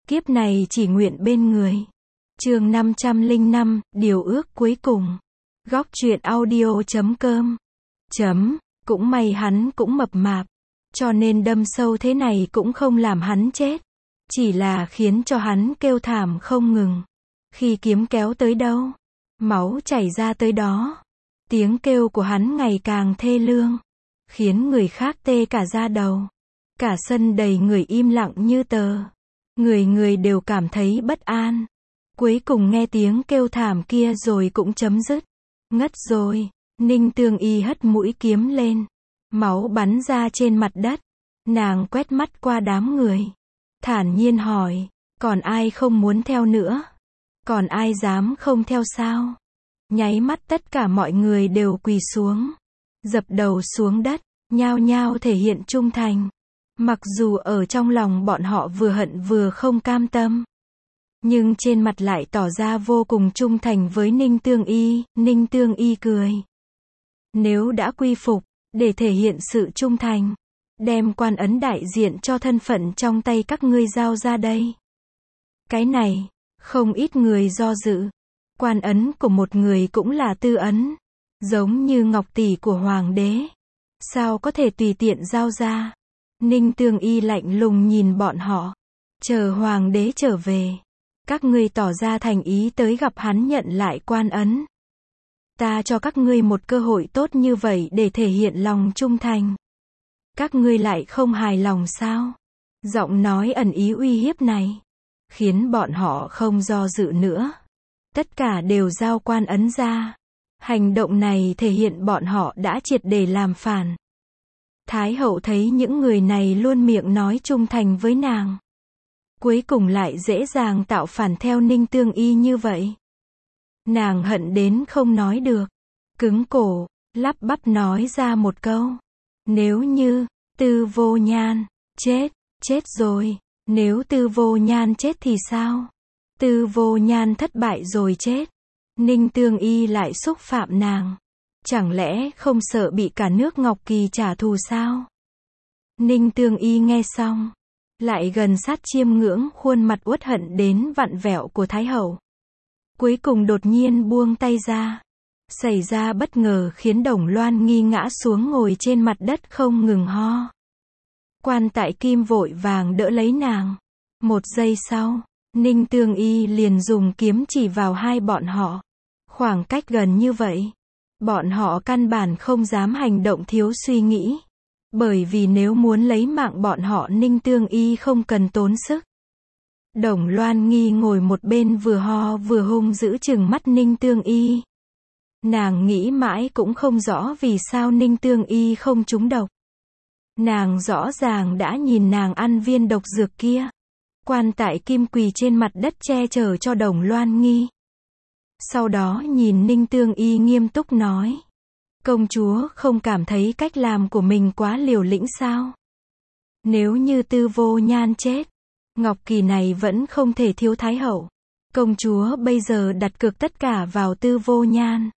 Kiếp này chỉ nguyện bên người. Chương 505, điều ước cuối cùng. Góc truyện audio.com. Cũng may hắn cũng mập mạp, cho nên đâm sâu thế này cũng không làm hắn chết, chỉ là khiến cho hắn kêu thảm không ngừng. Khi kiếm kéo tới đâu, máu chảy ra tới đó. Tiếng kêu của hắn ngày càng thê lương, khiến người khác tê cả da đầu. Cả sân đầy người im lặng như tờ. Người người đều cảm thấy bất an. Cuối cùng nghe tiếng kêu thảm kia rồi cũng chấm dứt. Ngất rồi. Ninh Tương Y hất mũi kiếm lên. Máu bắn ra trên mặt đất. Nàng quét mắt qua đám người, thản nhiên hỏi, còn ai không muốn theo nữa? Còn ai dám không theo sao? Nháy mắt tất cả mọi người đều quỳ xuống, dập đầu xuống đất, nhao nhao thể hiện trung thành. Mặc dù ở trong lòng bọn họ vừa hận vừa không cam tâm, nhưng trên mặt lại tỏ ra vô cùng trung thành với Ninh Tương Y. Ninh Tương Y cười. Nếu đã quy phục, để thể hiện sự trung thành, đem quan ấn đại diện cho thân phận trong tay các ngươi giao ra đây. Cái này, không ít người do dự. Quan ấn của một người cũng là tư ấn, giống như ngọc tỷ của hoàng đế, sao có thể tùy tiện giao ra? Ninh Tương Y lạnh lùng nhìn bọn họ. Chờ hoàng đế trở về, các ngươi tỏ ra thành ý tới gặp hắn nhận lại quan ấn. Ta cho các ngươi một cơ hội tốt như vậy để thể hiện lòng trung thành. Các ngươi lại không hài lòng sao? Giọng nói ẩn ý uy hiếp này khiến bọn họ không do dự nữa. Tất cả đều giao quan ấn ra. Hành động này thể hiện bọn họ đã triệt để làm phản. Thái hậu thấy những người này luôn miệng nói trung thành với nàng, cuối cùng lại dễ dàng tạo phản theo Ninh Tương Y như vậy. Nàng hận đến không nói được, cứng cổ, lắp bắp nói ra một câu. Nếu như Tư Vô Nhan chết rồi. Nếu Tư Vô Nhan chết thì sao? Tư Vô Nhan thất bại rồi chết, Ninh Tương Y lại xúc phạm nàng, chẳng lẽ không sợ bị cả nước Ngọc Kỳ trả thù sao? Ninh Tương Y nghe xong, lại gần sát chiêm ngưỡng khuôn mặt uất hận đến vặn vẹo của Thái hậu. Cuối cùng đột nhiên buông tay ra. Xảy ra bất ngờ khiến Đồng Loan Nghi ngã xuống ngồi trên mặt đất không ngừng ho. Quan Tại Kim vội vàng đỡ lấy nàng. Một giây sau, Ninh Tương Y liền dùng kiếm chỉ vào hai bọn họ. Khoảng cách gần như vậy, bọn họ căn bản không dám hành động thiếu suy nghĩ. Bởi vì nếu muốn lấy mạng bọn họ, Ninh Tương Y không cần tốn sức. Đồng Loan Nghi ngồi một bên vừa ho vừa hung dữ trừng mắt Ninh Tương Y. Nàng nghĩ mãi cũng không rõ vì sao Ninh Tương Y không trúng độc. Nàng rõ ràng đã nhìn nàng ăn viên độc dược kia. Quan Tại Kim quỳ trên mặt đất che chở cho Đồng Loan Nghi. Sau đó nhìn Ninh Tương Y nghiêm túc nói. Công chúa không cảm thấy cách làm của mình quá liều lĩnh sao? Nếu như Tư Vô Nhan chết, Ngọc Kỳ này vẫn không thể thiếu Thái hậu. Công chúa bây giờ đặt cược tất cả vào Tư Vô Nhan,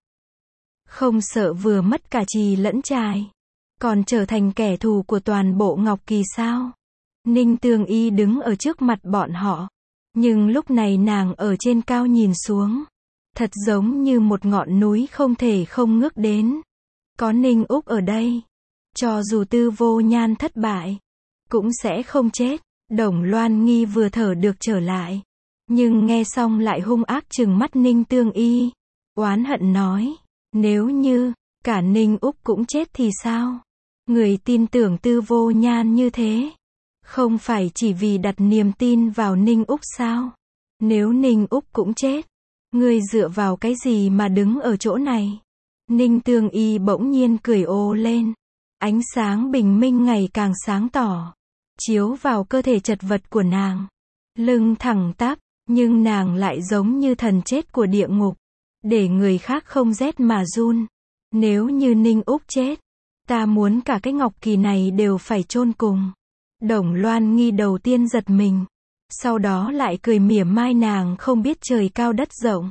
không sợ vừa mất cả trì lẫn trài, còn trở thành kẻ thù của toàn bộ Ngọc Kỳ sao? Ninh Tương Y đứng ở trước mặt bọn họ, nhưng lúc này nàng ở trên cao nhìn xuống, thật giống như một ngọn núi không thể không ngước đến. Có Ninh Úc ở đây, cho dù Tư Vô Nhan thất bại, cũng sẽ không chết. Đồng Loan Nghi vừa thở được trở lại, nhưng nghe xong lại hung ác trừng mắt Ninh Tương Y, oán hận nói, nếu như cả Ninh Úc cũng chết thì sao? Người tin tưởng Tư Vô Nhan như thế, không phải chỉ vì đặt niềm tin vào Ninh Úc sao? Nếu Ninh Úc cũng chết, người dựa vào cái gì mà đứng ở chỗ này? Ninh Tương Y bỗng nhiên cười ồ lên. Ánh sáng bình minh ngày càng sáng tỏ, chiếu vào cơ thể chật vật của nàng. Lưng thẳng tắp, nhưng nàng lại giống như thần chết của địa ngục, để người khác không rét mà run. Nếu như Ninh Úc chết, ta muốn cả cái Ngọc Kỳ này đều phải chôn cùng. Đồng Loan Nghi đầu tiên giật mình, sau đó lại cười mỉa mai nàng không biết trời cao đất rộng.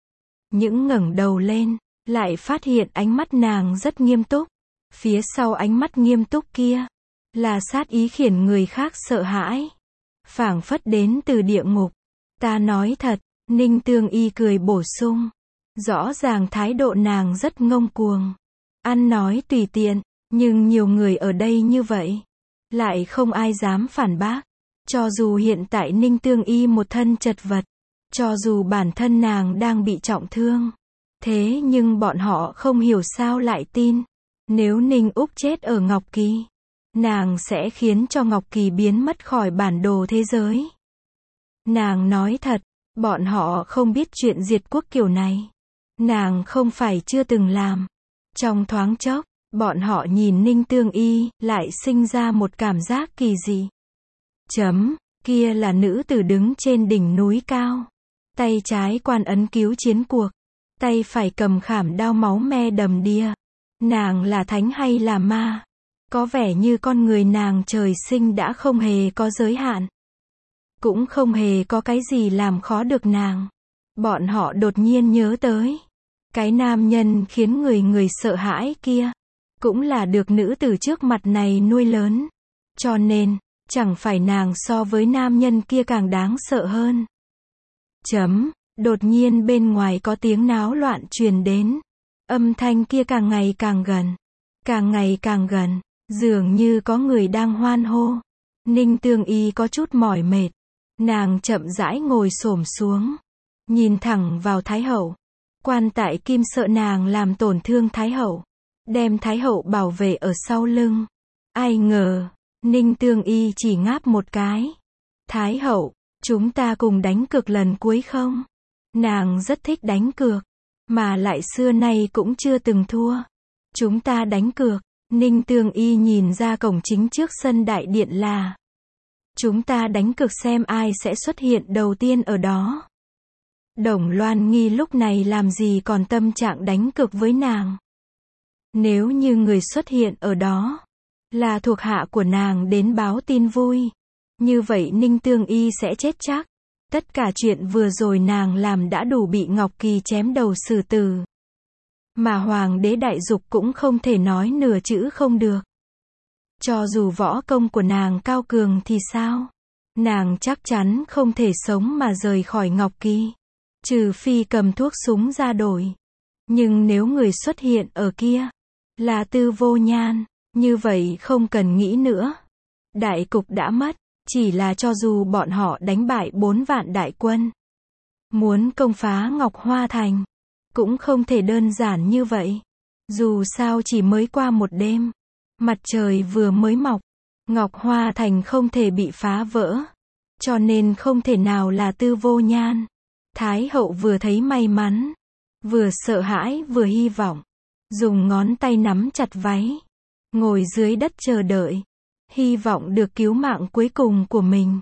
Những ngẩng đầu lên, lại phát hiện ánh mắt nàng rất nghiêm túc. Phía sau ánh mắt nghiêm túc kia, là sát ý khiến người khác sợ hãi. phảng phất đến từ địa ngục. Ta nói thật, Ninh Tương Y cười bổ sung. Rõ ràng thái độ nàng rất ngông cuồng. Ăn nói tùy tiện, nhưng nhiều người ở đây như vậy. Lại không ai dám phản bác. Cho dù hiện tại Ninh Tương Y một thân chật vật. Cho dù bản thân nàng đang bị trọng thương. Thế nhưng bọn họ không hiểu sao lại tin. Nếu Ninh Úc chết ở Ngọc Kỳ, nàng sẽ khiến cho Ngọc Kỳ biến mất khỏi bản đồ thế giới. Nàng nói thật, bọn họ không biết chuyện diệt quốc kiểu này. Nàng không phải chưa từng làm. Trong thoáng chốc, bọn họ nhìn Ninh Tương Y, lại sinh ra một cảm giác kỳ dị. Kia là nữ tử đứng trên đỉnh núi cao. Tay trái quan ấn cứu chiến cuộc. Tay phải cầm khảm đao máu me đầm đìa. Nàng là thánh hay là ma? Có vẻ như con người nàng trời sinh đã không hề có giới hạn. Cũng không hề có cái gì làm khó được nàng. Bọn họ đột nhiên nhớ tới. Cái nam nhân khiến người sợ hãi kia. Cũng là được nữ tử trước mặt này nuôi lớn. Cho nên, chẳng phải nàng so với nam nhân kia càng đáng sợ hơn. Đột nhiên bên ngoài có tiếng náo loạn truyền đến. Âm thanh kia càng ngày càng gần. Càng ngày càng gần. Dường như có người đang hoan hô. Ninh Tương Y có chút mỏi mệt. Nàng chậm rãi ngồi xổm xuống. Nhìn thẳng vào Thái Hậu. Quan Tại Kim sợ nàng làm tổn thương Thái Hậu. Đem Thái Hậu bảo vệ ở sau lưng. Ai ngờ, Ninh Tương Y chỉ ngáp một cái. Thái Hậu, chúng ta cùng đánh cược lần cuối không? Nàng rất thích đánh cược. Mà lại xưa nay cũng chưa từng thua. Chúng ta đánh cược. Ninh Tương Y nhìn ra cổng chính trước sân đại điện là. Chúng ta đánh cược xem ai sẽ xuất hiện đầu tiên ở đó. Đồng Loan Nghi lúc này làm gì còn tâm trạng đánh cược với nàng. Nếu như người xuất hiện ở đó là thuộc hạ của nàng đến báo tin vui, như vậy Ninh Tương Y sẽ chết chắc. Tất cả chuyện vừa rồi nàng làm đã đủ bị Ngọc Kỳ chém đầu xử tử. Mà Hoàng đế Đại Dục cũng không thể nói nửa chữ không được. Cho dù võ công của nàng cao cường thì sao? Nàng chắc chắn không thể sống mà rời khỏi Ngọc Kỳ. Trừ phi cầm thuốc súng ra đổi. Nhưng nếu người xuất hiện ở kia là Tư Vô Nhan, như vậy không cần nghĩ nữa. Đại cục đã mất. Chỉ là cho dù bọn họ đánh bại 4 vạn đại quân, muốn công phá Ngọc Hoa Thành, cũng không thể đơn giản như vậy. Dù sao chỉ mới qua một đêm, mặt trời vừa mới mọc, Ngọc Hoa Thành không thể bị phá vỡ, cho nên không thể nào là Tư Vô Nhan. Thái Hậu vừa thấy may mắn, vừa sợ hãi vừa hy vọng, dùng ngón tay nắm chặt váy, ngồi dưới đất chờ đợi. Hy vọng được cứu mạng cuối cùng của mình.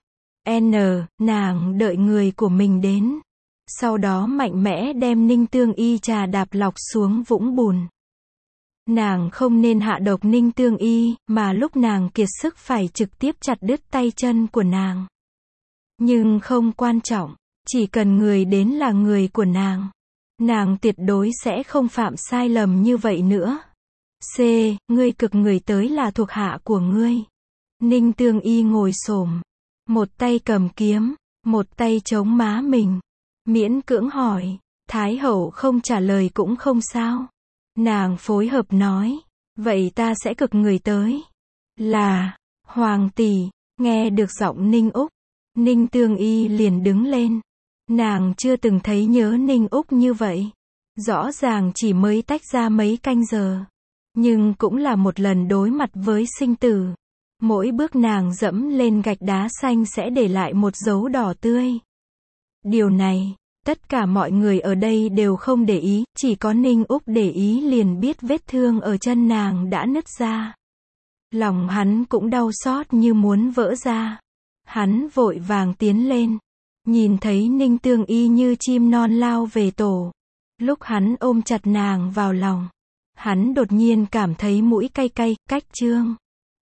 Nàng đợi người của mình đến. Sau đó mạnh mẽ đem Ninh Tương Y trà đạp lọc xuống vũng bùn. Nàng không nên hạ độc Ninh Tương Y, mà lúc nàng kiệt sức phải trực tiếp chặt đứt tay chân của nàng. Nhưng không quan trọng, chỉ cần người đến là người của nàng. Nàng tuyệt đối sẽ không phạm sai lầm như vậy nữa. Ngươi cực người tới là thuộc hạ của ngươi. Ninh Tương Y ngồi xổm, một tay cầm kiếm, một tay chống má mình, miễn cưỡng hỏi. Thái Hậu không trả lời cũng không sao. Nàng phối hợp nói, vậy ta sẽ cực người tới. Là, Hoàng tỷ. Nghe được giọng Ninh Úc, Ninh Tương Y liền đứng lên. Nàng chưa từng thấy nhớ Ninh Úc như vậy. Rõ ràng chỉ mới tách ra mấy canh giờ, nhưng cũng là một lần đối mặt với sinh tử. Mỗi bước nàng dẫm lên gạch đá xanh sẽ để lại một dấu đỏ tươi. Điều này, tất cả mọi người ở đây đều không để ý, chỉ có Ninh Úc để ý liền biết vết thương ở chân nàng đã nứt ra. Lòng hắn cũng đau xót như muốn vỡ ra. Hắn vội vàng tiến lên, nhìn thấy Ninh Tương Y như chim non lao về tổ. Lúc hắn ôm chặt nàng vào lòng, hắn đột nhiên cảm thấy mũi cay cay, cách chương.